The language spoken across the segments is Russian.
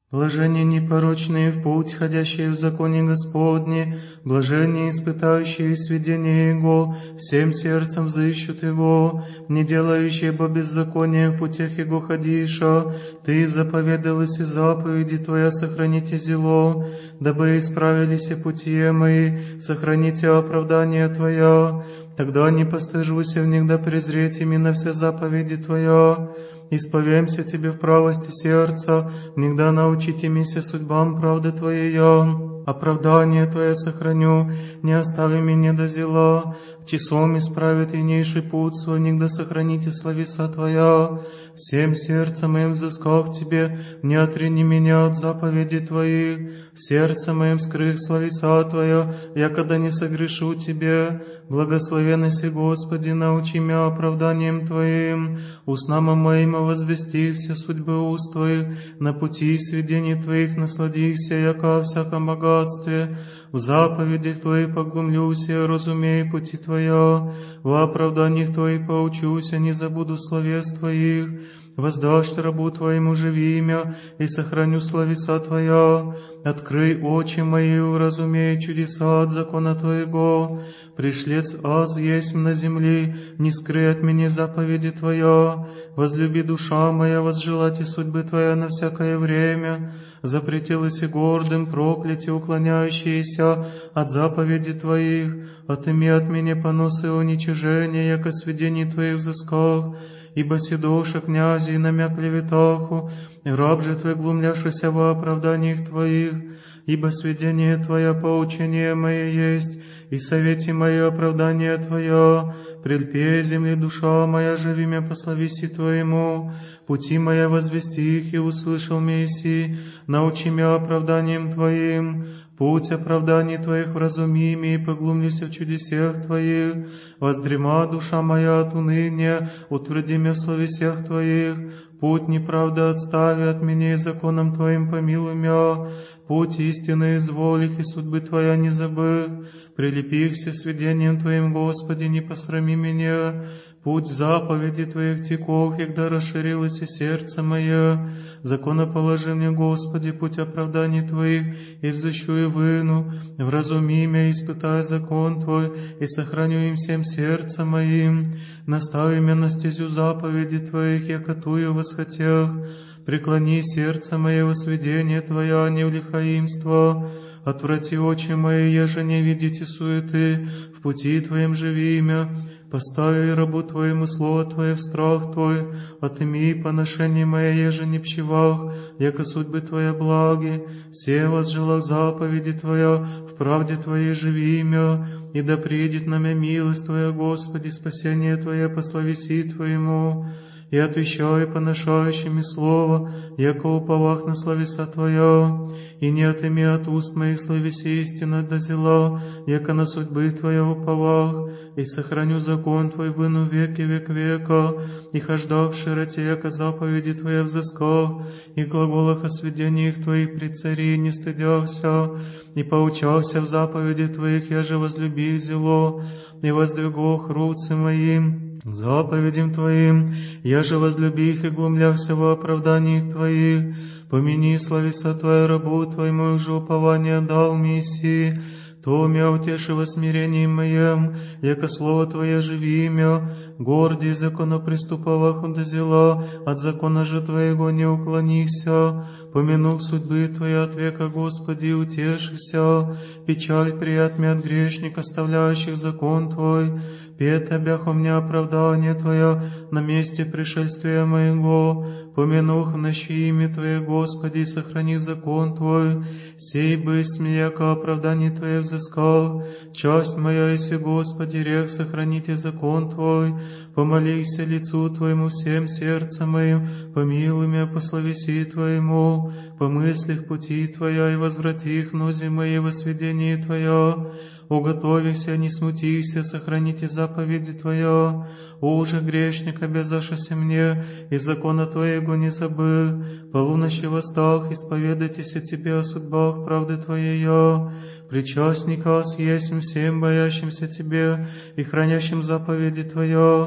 Блаженнее непорочные в путь, ходящие в законе Господне, блаженнее испытающие сведения Его, всем сердцем взыщут Его, не делающие бо беззакония в путях Его ходиша. Ты заповедалась и заповеди Твоя сохраните зело, дабы исправились и пути мои, сохраните оправдание Твоя. Тогда не постыжуся внегда презреть именно все заповеди Твоя. Исповемся Тебе в правости сердца, внегда научите мися судьбам правды Твоей. Оправдание Твое сохраню, не остави меня до зела. Числом исправит инейший путь свой, внегда сохраните словеса Твоя. Всем сердцем моим взыскав Тебе, не отрени меня от заповедей Твоих. В сердце моем скрых словеса Твоя, я когда не согрешу Тебе. Благословенный си, Господи, научи меня оправданием Твоим. Устнам моим возвести все судьбы уст Твоих, на пути сведений Твоих насладихся, яко о всяком богатстве. В заповедях Твоих поглумлюся, разумей пути Твоя. В оправданиях Твоих поучуся, не забуду словес Твоих. Воздашь рабу Твоему живи имя, и сохраню словеса Твоя. Открый очи мои, уразумей чудеса от закона Твоего. Пришлец аз есть на земле, не скрый от меня заповеди Твоя. Возлюби душа моя, возжелати судьбы Твоя на всякое время. Запретилось и гордым проклятие, уклоняющиеся от заповеди Твоих. Отыми от меня поносы и уничижения, яко сведений Твоих взысках. Ибо седоша князи намя клеветаху, и раб же Твой глумляшися во оправданиях Твоих. Ибо сведение Твое поучение мое есть, и совете мое оправдание Твое. Прельпе земли душа моя, живи мя по словеси Твоему. Пути моя возвести их, и услышал Мессии, научи мя оправданием Твоим. Путь оправданий Твоих вразуми ми, и поглумлюся в чудесах Твоих. Воздрема душа моя от уныния, утверди мя в словесях Твоих. Путь неправда отстави от меня, и законом Твоим помилуй мя. Путь истины изволих, и судьбы Твоя не забых. Прилепихся сведением Твоим, Господи, не посрами меня. Путь заповеди Твоих теков, когда расширилось и сердце мое. Законоположи мне, Господи, путь оправданий Твоих, и взыщу и выну. Вразуми меня, испытай закон Твой, и сохраню им всем сердцем моим. Настави меня на стезю заповеди Твоих, яко тую восхотях. Преклони сердце мое во сведение Твоя, а не в лихаимство. Отврати очи мои, еже не видите суеты, в пути Твоем живи имя. Постави рабу Твоему слово Твое в страх Твой, отыми поношение мое, еже не пщевах, яко судьбы Твоя благи. Все возжелах заповеди Твоя, в правде Твоей живи имя, и да приедет на мя милость Твоя, Господи, спасение Твое по словеси Твоему. И отвещай поношающими слово, яко уповах на словеса Твоя. И не отыми от уст моих словеси истина до зела, яко на судьбы Твоя уповах. И сохраню закон Твой выну веки век века, и хожда в широте, яко заповеди Твоя взысках, и глаголах о сведениях Твоих при цари не стыдявся, и поучался в заповеди Твоих, я же возлюби зело, и воздвигох руцы моим заповедям Твоим, я же возлюби их и глумлявся во оправданиях Твоих. Помяни словеса Твоя рабу Твоему, же упование дал Мессии, то мя утеши во смирении моем, яко слово Твое живи мя. Гордий законоприступовах до зела, от закона же Твоего не уклонися. Помянув судьбы Твои от века, Господи, утешися. Печаль приятми от грешник, оставляющих закон Твой. Пет обяху мне оправдание Твое на месте пришествия моего. Помянух нощи имя Твое, Господи, сохрани закон Твой. Сей бысть мне, яко оправдание Твое взыскал. Часть моя, если, Господи, рех, сохраните закон Твой. Помолися лицу Твоему всем сердцем моим, помилуй меня по словеси Твоему. Помыслих пути Твоя, и возврати их нози мои во сведении Твоя. Уготовися, не смутися, сохраните заповеди Твоя. Уже грешник, обязашися мне, и закона Твоего не забыл. Полуночи восстах, исповедайтесь о Тебе о судьбах правды Твоей. Причастника с есть всем боящимся Тебе и хранящим заповеди Твоя.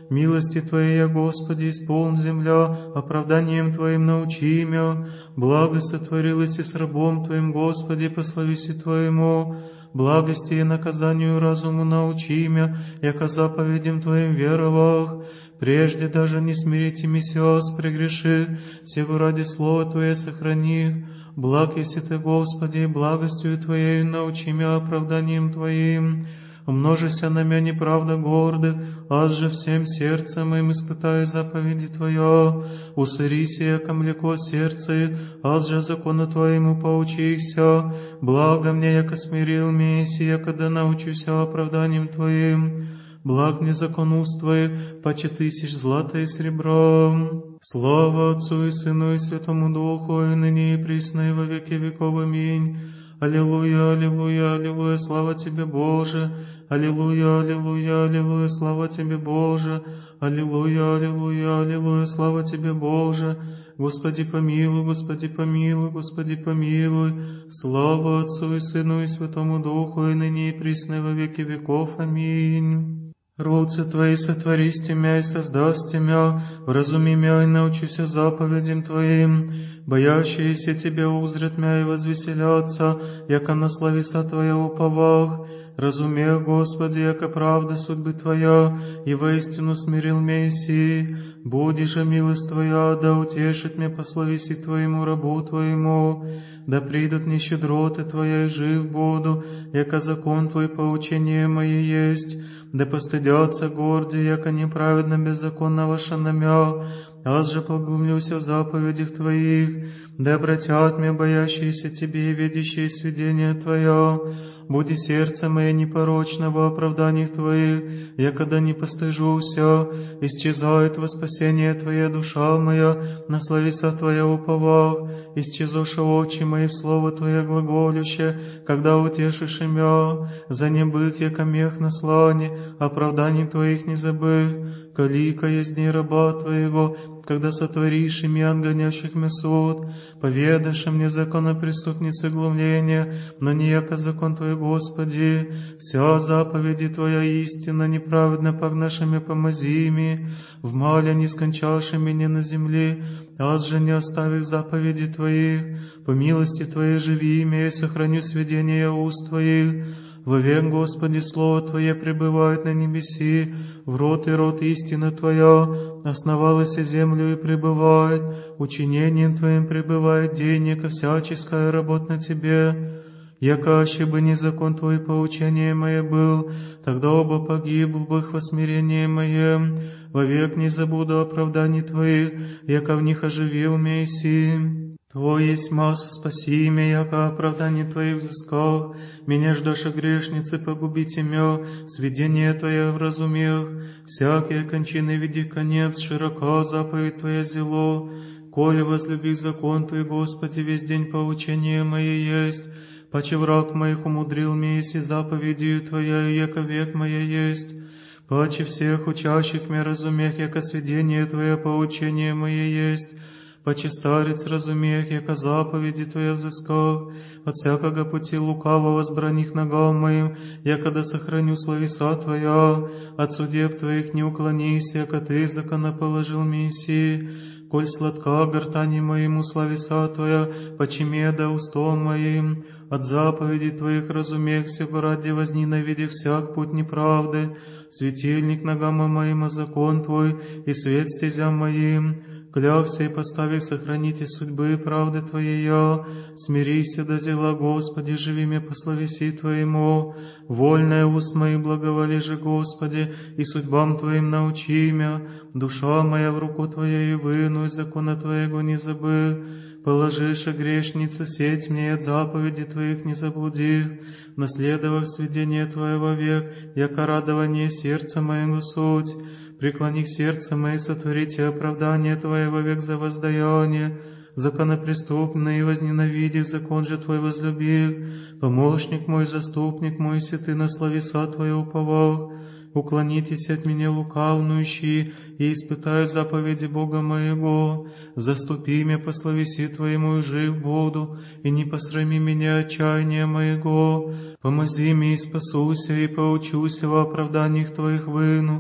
Милости Твоей, Господи, исполн земля, оправданием Твоим научи мя. Благо сотворилось и с рабом Твоим, Господи, по словеси Твоему. Благости и наказанию разуму научи мя, яко заповедям Твоим веровах. Прежде даже не смирите месяс, прегреши, сего ради слова Твое сохрани. Благ еси Ты, Господи, благостью Твоей научи мя оправданием Твоим. Умножися на мя неправда гордых, аз же всем сердцем моим испытаю заповеди Твоя. Усырися, яко млеко сердце, аз же закону Твоему поучихся. Благо мне, яко смирил меси, яко да научуся оправданием Твоим. Благ мне закон уст Твоих, паче тысяч злата и серебра. Слава Отцу и Сыну и Святому Духу, и ныне и присно и во веки веков. Аминь. Аллилуйя, аллилуйя, аллилуйя, слава Тебе, Боже. Аллилуйя, аллилуйя, аллилуйя, слава Тебе, Боже. Аллилуйя, аллилуйя, аллилуйя, слава Тебе, Боже. Господи помилуй, Господи помилуй, Господи помилуй. Слава Отцу и Сыну и Святому Духу, и ныне и присно и во веки веков. Аминь. Руцы Твои сотворись мя и создаст мя, вразуми мя и научуся заповедям Твоим. Боящиеся Тебя узрят мя и возвеселятся, яко на словеса Твоя уповах. Разумех, Господи, яко правда судьбы Твоя, и воистину смирил мя иси. Буди же милость Твоя, да утешит мя по словеси Твоему рабу Твоему. Да придут мне щедроты Твоя, и жив буду, яко закон Твой поучение мое есть. Да постыдятся горди, яко неправедно беззаконно ваша намя, аз же поглумлюся в заповедях Твоих. Да обратят меня боящиеся Тебе и видящие сведения Твоя. Буди сердце мое непорочно во оправданиях Твоих, якогда не постыжуся. Исчезает во спасение Твоя душа моя, на словеса Твоя уповах. Исчезоша очи мои в слово Твое глаголюще, когда утешишь мя. За небых, яко мех на слане, оправданий Твоих не забых. Калика есть дни раба Твоего, когда сотворишь ими гонящих мя суд. Поведашь мне закона преступницы глумления, но не яко закон Твой, Господи. Вся заповеди Твоя истина, неправедно погнашими помазими, в мале не скончавши меня на земле, аз же не оставив заповеди Твоих. По милости Твоей живи имя, и сохраню сведения уст Твоих. Вовек, Господи, Слово Твое пребывает на небеси, в рот и рот истина Твоя, основалась и землю и пребывает, учинением Твоим пребывает день, яко всяческая работа на Тебе. Яко аще бы не закон Твой поучение мое был, тогда оба погиб бы во смирении моем. Вовек не забуду оправданий Твоих, яко в них оживил Месси. Твой есть масса, спаси меня, яко оправдание Твоих взыскал. Меня ждашь грешницы, погубите мя, сведение Твое вразумех. Всякие кончины види конец, широка заповедь Твоя зело. Коли возлюбив закон Твой, Господи, весь день поучение мое есть. Паче враг моих умудрил меня, и заповедью Твоя, яко век моя есть. Паче всех учащих меня разумех, яко сведение Твое поучение мое есть. Паче старец разумех, яко заповеди Твоя взысках, от всякого пути лукавого возбраних ногам моим, яко да сохраню словеса Твоя, от судеб Твоих не уклонись, яко Ты законоположил Месси. Коль сладка гортани моему словеса Твоя, паче меда устом моим, от заповедей Твоих разумех сего ради возненавидев всяк путь неправды. Светильник ногам моим, а закон Твой, и свет стезям моим. Клявся и поставив сохраните судьбы и правды Твоя. Смирися до зела, Господи, живи мне по словеси Твоему. Вольная уст мои благоволи же, Господи, и судьбам Твоим научи мя. Душа моя в руку Твоей выну, и закона Твоего не забыв. Положишь, грешница, сеть мне от заповеди Твоих не заблудив. Наследовав сведение Твоего век, яко радование сердца моего суть. Преклони сердце мое, сотворите оправдание Твоего век за воздаяние. Законопреступный, возненавидев закон же Твой возлюбив. Помощник мой, заступник мой, си Ты на словеса Твои уповах. Уклонитесь от меня, лукавнующие, и испытаю заповеди Бога моего. Заступи меня по словеси Твоему, и жив буду, и не посрами меня отчаяния моего. Помози мне, и спасуся, и поучуся во оправданиях Твоих выну.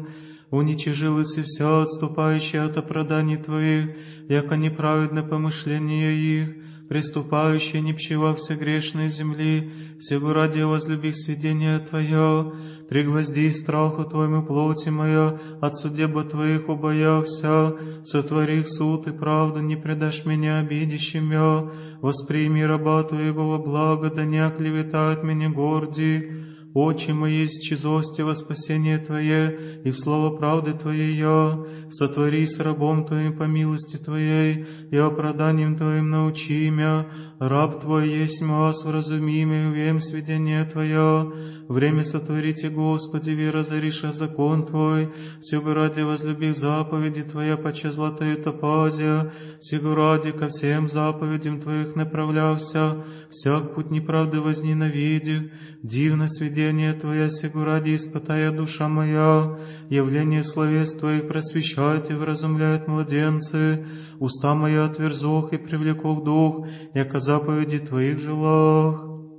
уничижил и все отступающие от оправданий Твоих, яко неправедно помышление их, приступающие не пчела все грешной земли, сего ради возлюби сведение Твое, пригвозди страху Твоему плоти моя, от судеба Твоих убояхся, сотвори суд и правду, не предашь меня обидящим я, восприми раба Твоего во благо, да не оклеветают меня горди. Очи мои исчезости во спасение Твое, и в слово правды Твоей я, сотвори с рабом Твоим по милости Твоей, и оправданием Твоим научи мя, раб Твой есть мас, вразуми мя, увем сведение Твое, время сотворите, Господи, вера зариша закон Твой, сего ради возлюби заповеди Твоя, поче златою топазия, сего ради ко всем заповедям Твоих направлявся, всяк путь неправды возненавидев, дивно сведение Твоя, сего ради испытая душа моя, явление словес Твоих просвещает и вразумляет младенцы, уста моя отверзох и привлекох дух, яко заповеди Твоих желах.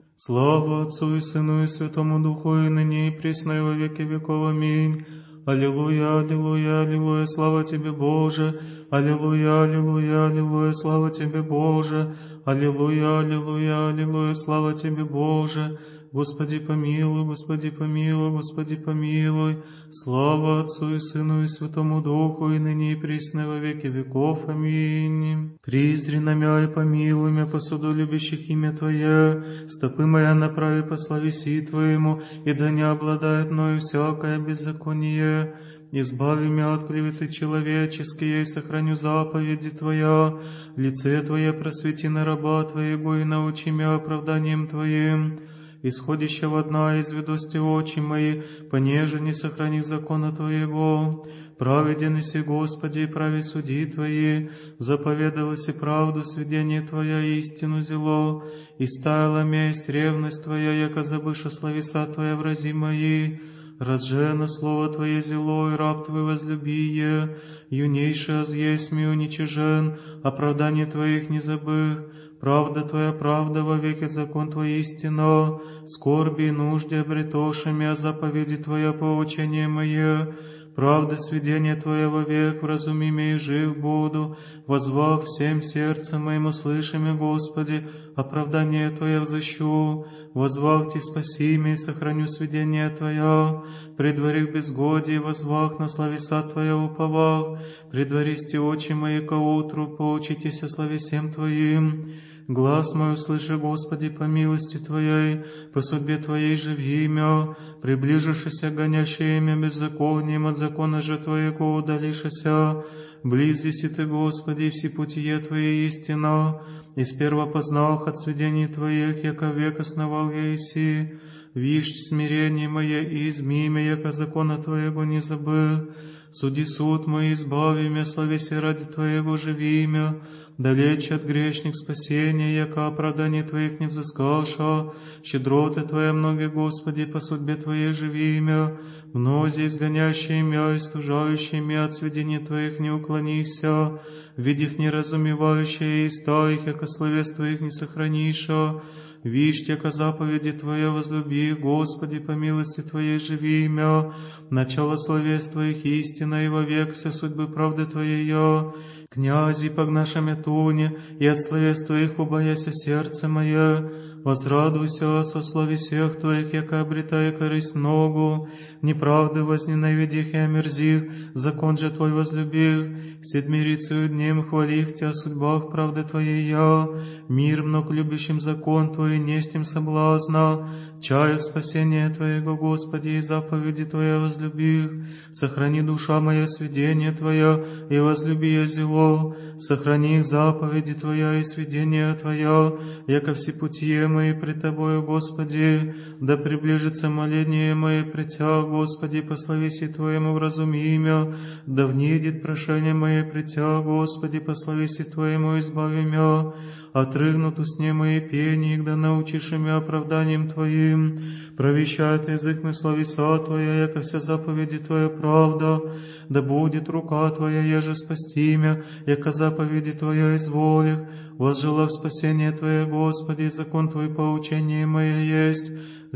Слава Отцу и Сыну и Святому Духу, и ныне и присно и во веки веков. Аминь. Аллилуйя, аллилуйя, аллилуйя, слава Тебе, Боже. Аллилуйя, аллилуйя, аллилуйя, слава Тебе, Боже. Аллилуйя, аллилуйя, аллилуйя, слава Тебе, Боже. Господи помилуй, Господи помилуй, Господи помилуй. Слава Отцу и Сыну и Святому Духу, и ныне и присно во веки веков. Аминь. Призри на мя и помилуй мя, по суду любящих имя Твое, стопы моя направи по славеси Твоему, и да не обладает мною всякое беззаконие. Избави меня от клеветы человеческие, и сохраню заповеди Твоя. Лице Твое просвети на раба Твоего, и научи меня оправданием Твоим. Исходящего одна из ведости очи мои, понеже не сохрани закона Твоего. Праведен иси, Господи, и прави суди Твои, заповедалась и правду сведение Твоя, истину зело, и стаяла месть ревность Твоя, яко забыша словеса Твоя врази мои. Разжено слово Твое зело, и раб Твой возлюбие, юнейший аз есть ми уничижен, оправдание Твоих не забых. Правда Твоя, правда, во веки закон Твой истина, скорби и нужде обретошими, а заповеди Твоя поучение мое. Правда сведение Твое вовек, вразуми меня и жив буду, возвах всем сердцем моим услышими, Господи, оправдание Твое взыщу. Возвахте, спаси меня и сохраню сведение Твое, предвари в безгодии, возвах на словеса Твоя уповах, предваристи очи мои ко утру, поучитесь о словесем Твоим. Глаз мой услыши, Господи, по милости Твоей, по судьбе Твоей живи имя, приближишься гонящее имя беззаконием, от закона же Твоего удалишься. Близися Ты, Господи, все путие Твои истина, и сперва познах от сведений Твоих, яко век основал я иси. Вишь смирение мое и изми мя, яко закона Твоего не забыл. Суди суд мой, избави мя, словеси ради Твоего живи имя. Далече от грешных спасения, яко оправдание Твоих не взыскаша. Щедроты Твоя многие, Господи, по судьбе Твоей живи имя. Мнози изгонящие мя и стужающие мя, от сведений Твоих не уклонися. Видих неразумевающие и их, яко словес Твоих не сохраниша. Вишь, яко заповеди Твоя возлюби, Господи, по милости Твоей живи имя. Начало словес Твоих истина, и вовек все судьбы правды Твоей я. Князи, погнашаме туне, и от словес Твоих убояся сердце мое. Возрадуйся со слове всех Твоих, яко обретая корысть многу. Неправды возненавидих и омерзих, закон же Твой возлюбих. Седмирицею днем хвалив Тебя судьбах правды Твоей я. Мир много любящим закон Твой, нестим соблазна. Чаях спасения Твоего, Господи, и заповеди Твоя возлюбих. Сохрани душа моя сведение Твоя, и возлюби я зело. Сохрани заповеди Твоя и сведения Твоя, яко все путие мои пред Тобою, Господи. Да приближится моление мое пред Тя, Господи, по словеси Твоему вразуми имя. Да внидит прошение мое пред Тя, Господи, по словеси Твоему избави мя. Отрыгнут усне мои пение, да научишь имя оправданием Твоим. Провещает язык мой словеса Твоя, яко вся заповеди Твоя правда. Да будет рука Твоя, еже спасти имя, яко заповеди Твоя изволих. Возжелав спасение Твое, Господи, закон Твой поучение мое есть.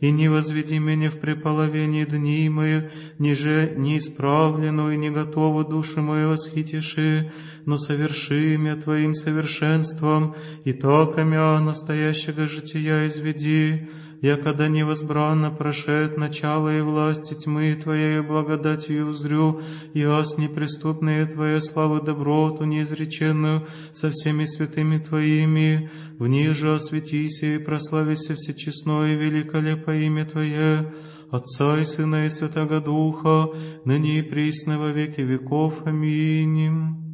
и не возведи меня в преполовение дни моих, ниже неисправленную и не готову душу мою восхитиши, но соверши меня Твоим совершенством, и токамя настоящего жития изведи, якогда невозбранно прошед начало и власти тьмы Твоей благодатью узрю, и аз неприступные Твоя славы доброту неизреченную со всеми святыми Твоими, в них же осветися и прославися всечестное и великолепое имя Твое, Отца и Сына и Святого Духа, ныне и присно во веки веков. Аминь.